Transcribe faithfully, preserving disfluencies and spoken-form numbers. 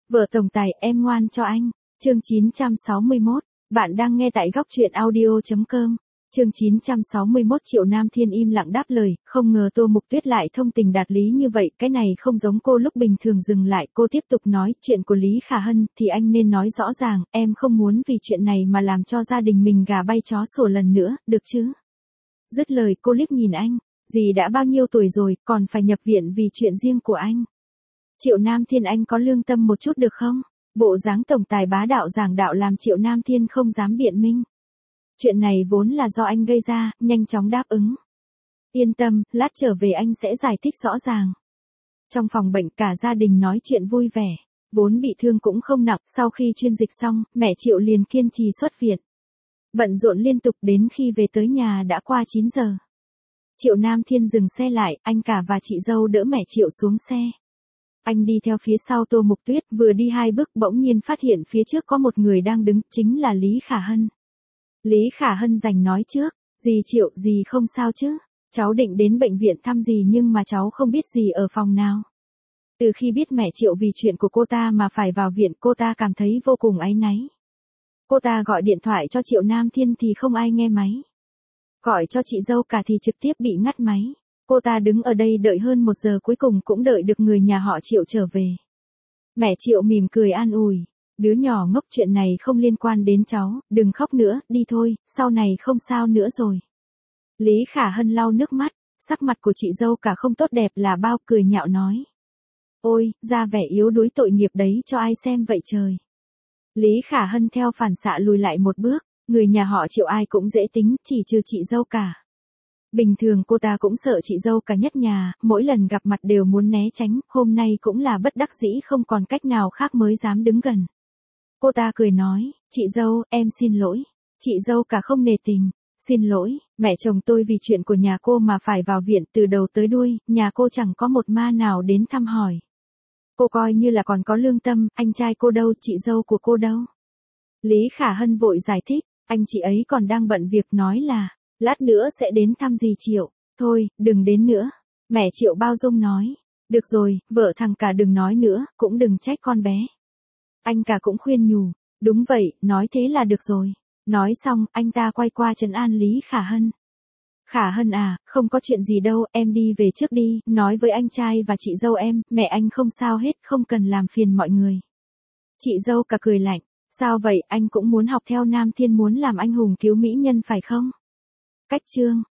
Vợ tổng tài, em ngoan cho anh. Chương chín trăm sáu mươi mốt. Bạn đang nghe tại góc truyện audio chấm com. Chương chín trăm sáu mươi mốt. Triệu Nam Thiên im lặng đáp lời, không ngờ Tô Mục Tuyết lại thông tình đạt lý như vậy, cái này không giống cô lúc bình thường. Dừng lại, cô tiếp tục nói, chuyện của Lý Khả Hân thì anh nên nói rõ ràng, em không muốn vì chuyện này mà làm cho gia đình mình gà bay chó sủa lần nữa, được chứ? Dứt lời cô liếc nhìn anh, dì đã bao nhiêu tuổi rồi, còn phải nhập viện vì chuyện riêng của anh. Triệu Nam Thiên, anh có lương tâm một chút được không? Bộ dáng tổng tài bá đạo giảng đạo làm Triệu Nam Thiên không dám biện minh. Chuyện này vốn là do anh gây ra, nhanh chóng đáp ứng. Yên tâm, lát trở về anh sẽ giải thích rõ ràng. Trong phòng bệnh cả gia đình nói chuyện vui vẻ. Vốn bị thương cũng không nặng, sau khi chuyên dịch xong, mẹ Triệu liền kiên trì xuất viện. Bận rộn liên tục đến khi về tới nhà đã qua chín giờ. Triệu Nam Thiên dừng xe lại, anh cả và chị dâu đỡ mẹ Triệu xuống xe. Anh đi theo phía sau Tô Mục Tuyết, vừa đi hai bước bỗng nhiên phát hiện phía trước có một người đang đứng, chính là Lý Khả Hân. Lý Khả Hân giành nói trước, dì Triệu, dì không sao chứ? Cháu định đến bệnh viện thăm dì nhưng mà cháu không biết dì ở phòng nào. Từ khi biết mẹ Triệu vì chuyện của cô ta mà phải vào viện, cô ta cảm thấy vô cùng áy náy. Cô ta gọi điện thoại cho Triệu Nam Thiên thì không ai nghe máy. Gọi cho chị dâu cả thì trực tiếp bị ngắt máy. Cô ta đứng ở đây đợi hơn một giờ, cuối cùng cũng đợi được người nhà họ Triệu trở về. Mẹ Triệu mỉm cười an ủi, đứa nhỏ ngốc, chuyện này không liên quan đến cháu, đừng khóc nữa, đi thôi, sau này không sao nữa rồi. Lý Khả Hân lau nước mắt, sắc mặt của chị dâu cả không tốt đẹp là bao, cười nhạo nói. Ôi, ra vẻ yếu đuối tội nghiệp đấy cho ai xem vậy trời. Lý Khả Hân theo phản xạ lùi lại một bước, người nhà họ Triệu ai cũng dễ tính, chỉ trừ chị dâu cả. Bình thường cô ta cũng sợ chị dâu cả nhất nhà, mỗi lần gặp mặt đều muốn né tránh, hôm nay cũng là bất đắc dĩ không còn cách nào khác mới dám đứng gần. Cô ta cười nói, chị dâu, em xin lỗi. Chị dâu cả không nề tình, xin lỗi, mẹ chồng tôi vì chuyện của nhà cô mà phải vào viện, từ đầu tới đuôi, nhà cô chẳng có một ma nào đến thăm hỏi. Cô coi như là còn có lương tâm, anh trai cô đâu, chị dâu của cô đâu. Lý Khả Hân vội giải thích, anh chị ấy còn đang bận việc, nói là lát nữa sẽ đến thăm dì Triệu, thôi, đừng đến nữa. Mẹ Triệu bao dung nói, được rồi, vợ thằng cả đừng nói nữa, cũng đừng trách con bé. Anh cả cũng khuyên nhủ, đúng vậy, nói thế là được rồi. Nói xong, anh ta quay qua trấn an Lý Khả Hân. Khả Hân à, không có chuyện gì đâu, em đi về trước đi, nói với anh trai và chị dâu em, mẹ anh không sao hết, không cần làm phiền mọi người. Chị dâu cả cười lạnh, sao vậy, anh cũng muốn học theo Nam Thiên, muốn làm anh hùng cứu mỹ nhân phải không? Cách chương